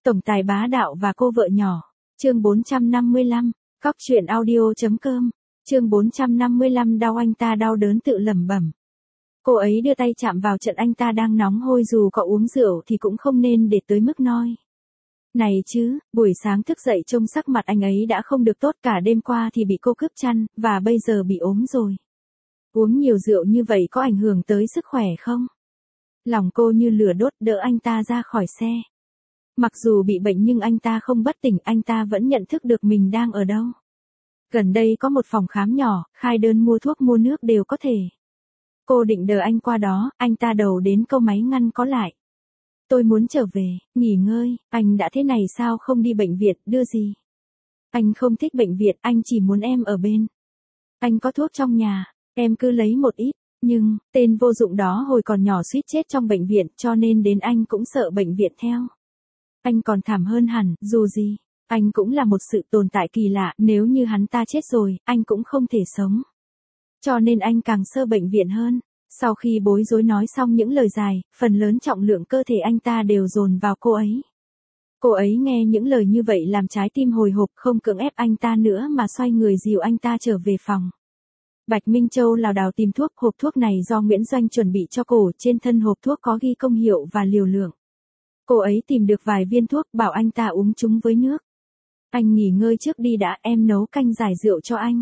Tổng tài bá đạo và cô vợ nhỏ. Chương 455. Cóc truyện audio.com. Chương 455 đau anh ta đau đớn tự lẩm bẩm. Cô ấy đưa tay chạm vào trận anh ta đang nóng hôi, dù có uống rượu thì cũng không nên để tới mức noi. Này chứ, buổi sáng thức dậy trông sắc mặt anh ấy đã không được tốt, cả đêm qua thì bị cô cướp chăn, và bây giờ bị ốm rồi. Uống nhiều rượu như vậy có ảnh hưởng tới sức khỏe không? Lòng cô như lửa đốt, đỡ anh ta ra khỏi xe. Mặc dù bị bệnh nhưng anh ta không bất tỉnh, anh ta vẫn nhận thức được mình đang ở đâu. Gần đây có một phòng khám nhỏ, khai đơn mua thuốc mua nước đều có thể. Cô định đợi anh qua đó, anh ta đầu đến câu máy ngăn có lại. Tôi muốn trở về, nghỉ ngơi, anh đã thế này sao không đi bệnh viện, đưa gì? Anh không thích bệnh viện, anh chỉ muốn em ở bên. Anh có thuốc trong nhà, em cứ lấy một ít. Nhưng, tên vô dụng đó hồi còn nhỏ suýt chết trong bệnh viện, cho nên đến anh cũng sợ bệnh viện theo. Anh còn thảm hơn hẳn, dù gì, anh cũng là một sự tồn tại kỳ lạ, nếu như hắn ta chết rồi, anh cũng không thể sống. Cho nên anh càng sợ bệnh viện hơn. Sau khi bối rối nói xong những lời dài, phần lớn trọng lượng cơ thể anh ta đều dồn vào cô ấy. Cô ấy nghe những lời như vậy làm trái tim hồi hộp, không cưỡng ép anh ta nữa mà xoay người dìu anh ta trở về phòng. Bạch Minh Châu lảo đảo tìm thuốc, hộp thuốc này do Nguyễn Doanh chuẩn bị cho cô, trên thân hộp thuốc có ghi công hiệu và liều lượng. Cô ấy tìm được vài viên thuốc, bảo anh ta uống chúng với nước. Anh nghỉ ngơi trước đi đã, em nấu canh giải rượu cho anh.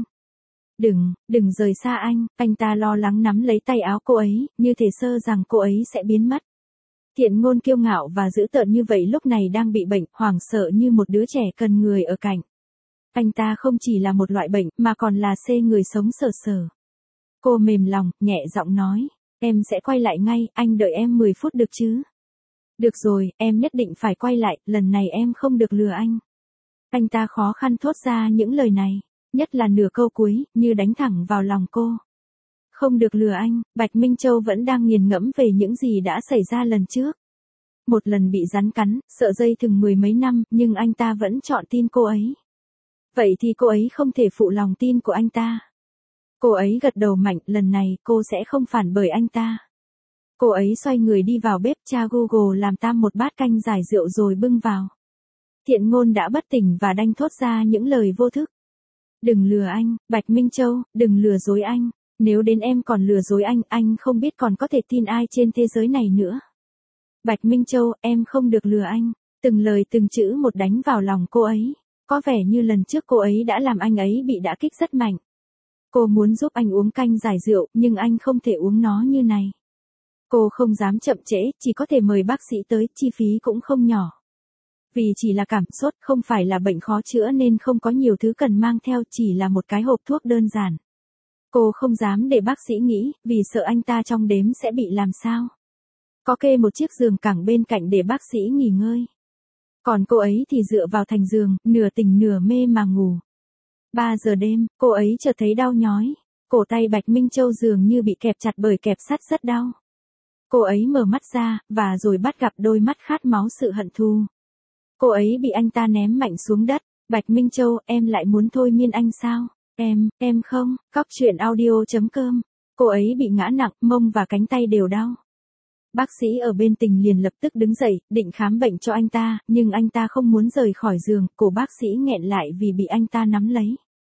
Đừng rời xa anh ta lo lắng nắm lấy tay áo cô ấy, như thể sợ rằng cô ấy sẽ biến mất. Thiện Ngôn kiêu ngạo và dữ tợn như vậy lúc này đang bị bệnh, hoảng sợ như một đứa trẻ cần người ở cạnh. Anh ta không chỉ là một loại bệnh, mà còn là người sống sờ sờ. Cô mềm lòng, nhẹ giọng nói, em sẽ quay lại ngay, anh đợi em 10 phút được chứ? Được rồi, em nhất định phải quay lại, lần này em không được lừa anh. Anh ta khó khăn thốt ra những lời này, nhất là nửa câu cuối, như đánh thẳng vào lòng cô. Không được lừa anh, Bạch Minh Châu vẫn đang nghiền ngẫm về những gì đã xảy ra lần trước. Một lần bị rắn cắn, sợ dây thừng 10 mấy năm, nhưng anh ta vẫn chọn tin cô ấy. Vậy thì cô ấy không thể phụ lòng tin của anh ta. Cô ấy gật đầu mạnh, lần này cô sẽ không phản bội anh ta. Cô ấy xoay người đi vào bếp, tra Google làm tam một bát canh giải rượu rồi bưng vào. Thiện Ngôn đã bất tỉnh và đanh thốt ra những lời vô thức. Đừng lừa anh, Bạch Minh Châu, đừng lừa dối anh. Nếu đến em còn lừa dối anh không biết còn có thể tin ai trên thế giới này nữa. Bạch Minh Châu, em không được lừa anh. Từng lời từng chữ một đánh vào lòng cô ấy. Có vẻ như lần trước cô ấy đã làm anh ấy bị đả kích rất mạnh. Cô muốn giúp anh uống canh giải rượu, nhưng anh không thể uống nó như này. Cô không dám chậm trễ, chỉ có thể mời bác sĩ tới, chi phí cũng không nhỏ. Vì chỉ là cảm sốt, không phải là bệnh khó chữa nên không có nhiều thứ cần mang theo, chỉ là một cái hộp thuốc đơn giản. Cô không dám để bác sĩ nghĩ, vì sợ anh ta trong đêm sẽ bị làm sao. Có kê một chiếc giường cẳng bên cạnh để bác sĩ nghỉ ngơi. Còn cô ấy thì dựa vào thành giường, nửa tỉnh nửa mê mà ngủ. 3 giờ đêm, cô ấy chợt thấy đau nhói. Cổ tay Bạch Minh Châu dường như bị kẹp chặt bởi kẹp sắt, rất đau. Cô ấy mở mắt ra, và rồi bắt gặp đôi mắt khát máu sự hận thù. Cô ấy bị anh ta ném mạnh xuống đất. Bạch Minh Châu, em lại muốn thôi miên anh sao? Em không, Cóc truyện audio.com. Cô ấy bị ngã nặng, mông và cánh tay đều đau. Bác sĩ ở bên Tình liền lập tức đứng dậy, định khám bệnh cho anh ta, nhưng anh ta không muốn rời khỏi giường, cổ bác sĩ nghẹn lại vì bị anh ta nắm lấy.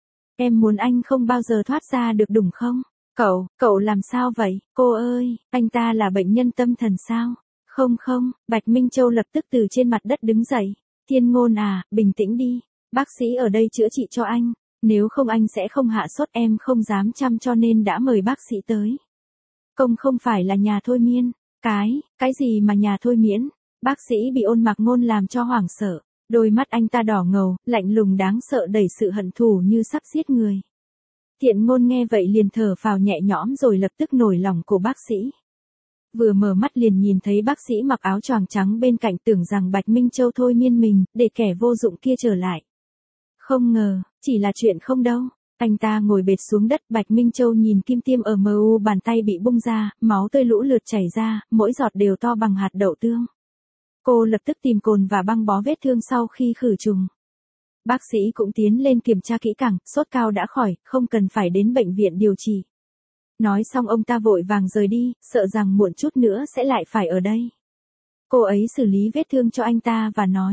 Em muốn anh không bao giờ thoát ra được đúng không? Cậu làm sao vậy? Cô ơi, anh ta là bệnh nhân tâm thần sao? Không, Bạch Minh Châu lập tức từ trên mặt đất đứng dậy. Thiên Ngôn à, bình tĩnh đi. Bác sĩ ở đây chữa trị cho anh. Nếu không anh sẽ không hạ sốt, em không dám chăm cho nên đã mời bác sĩ tới. Công không phải là nhà thôi miên. Cái gì mà nhà thôi miễn? Bác sĩ bị Ôn Mạc Ngôn làm cho hoảng sợ. Đôi mắt anh ta đỏ ngầu, lạnh lùng đáng sợ đầy sự hận thù như sắp giết người. Thiện Ngôn nghe vậy liền thở phào nhẹ nhõm rồi lập tức nổi lòng của bác sĩ. Vừa mở mắt liền nhìn thấy bác sĩ mặc áo choàng trắng bên cạnh, tưởng rằng Bạch Minh Châu thôi miên mình, để kẻ vô dụng kia trở lại. Không ngờ, chỉ là chuyện không đâu. Anh ta ngồi bệt xuống đất, Bạch Minh Châu nhìn kim tiêm ở mu bàn tay bị bung ra, máu tươi lũ lượt chảy ra, mỗi giọt đều to bằng hạt đậu tương. Cô lập tức tìm cồn và băng bó vết thương sau khi khử trùng. Bác sĩ cũng tiến lên kiểm tra kỹ càng, sốt cao đã khỏi, không cần phải đến bệnh viện điều trị. Nói xong ông ta vội vàng rời đi, sợ rằng muộn chút nữa sẽ lại phải ở đây. Cô ấy xử lý vết thương cho anh ta và nói,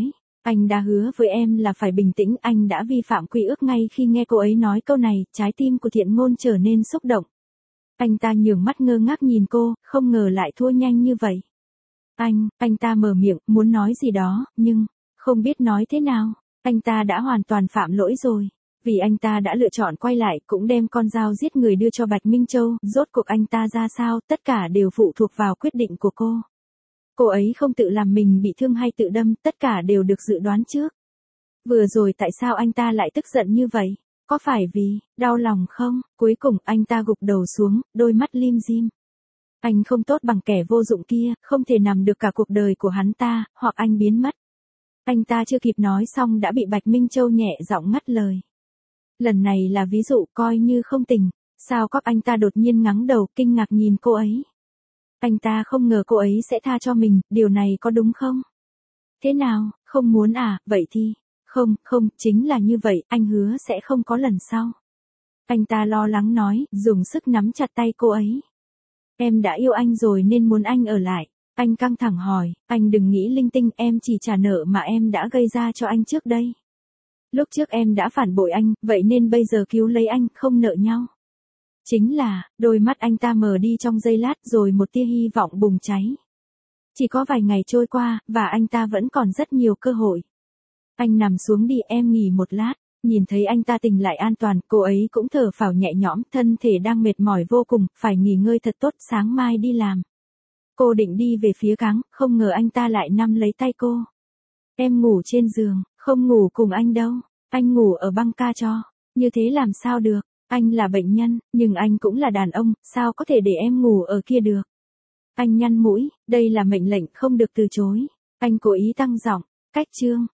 Anh đã hứa với em là phải bình tĩnh, anh đã vi phạm quy ước ngay khi nghe cô ấy nói câu này, trái tim của Thiện Ngôn trở nên xúc động. Anh ta nhướng mắt ngơ ngác nhìn cô, không ngờ lại thua nhanh như vậy. Anh ta mở miệng, muốn nói gì đó, nhưng, không biết nói thế nào. Anh ta đã hoàn toàn phạm lỗi rồi. Vì anh ta đã lựa chọn quay lại, cũng đem con dao giết người đưa cho Bạch Minh Châu, rốt cuộc anh ta ra sao, tất cả đều phụ thuộc vào quyết định của cô. Cô ấy không tự làm mình bị thương hay tự đâm, tất cả đều được dự đoán trước. Vừa rồi tại sao anh ta lại tức giận như vậy? Có phải vì đau lòng không? Cuối cùng anh ta gục đầu xuống, đôi mắt lim dim. Anh không tốt bằng kẻ vô dụng kia, không thể nằm được cả cuộc đời của hắn ta, hoặc anh biến mất. Anh ta chưa kịp nói xong đã bị Bạch Minh Châu nhẹ giọng ngắt lời. Lần này là ví dụ, coi như không tình. Sao các anh ta đột nhiên ngắng đầu, kinh ngạc nhìn cô ấy. Anh ta không ngờ cô ấy sẽ tha cho mình, điều này có đúng không? Thế nào, không muốn à, vậy thì... Không, chính là như vậy, anh hứa sẽ không có lần sau. Anh ta lo lắng nói, dùng sức nắm chặt tay cô ấy. Em đã yêu anh rồi nên muốn anh ở lại. Anh căng thẳng hỏi, anh đừng nghĩ linh tinh, em chỉ trả nợ mà em đã gây ra cho anh trước đây. Lúc trước em đã phản bội anh, vậy nên bây giờ cứu lấy anh, không nợ nhau. Chính là, đôi mắt anh ta mờ đi trong giây lát rồi một tia hy vọng bùng cháy. Chỉ có vài ngày trôi qua, và anh ta vẫn còn rất nhiều cơ hội. Anh nằm xuống đi, em nghỉ một lát. Nhìn thấy anh ta tỉnh lại an toàn, cô ấy cũng thở phào nhẹ nhõm, thân thể đang mệt mỏi vô cùng, phải nghỉ ngơi thật tốt, sáng mai đi làm. Cô định đi về phía cáng, không ngờ anh ta lại nắm lấy tay cô. Em ngủ trên giường, không ngủ cùng anh đâu, anh ngủ ở băng ca cho. Như thế làm sao được, anh là bệnh nhân, nhưng anh cũng là đàn ông, sao có thể để em ngủ ở kia được. Anh nhăn mũi, đây là mệnh lệnh không được từ chối. Anh cố ý tăng giọng, cách chương.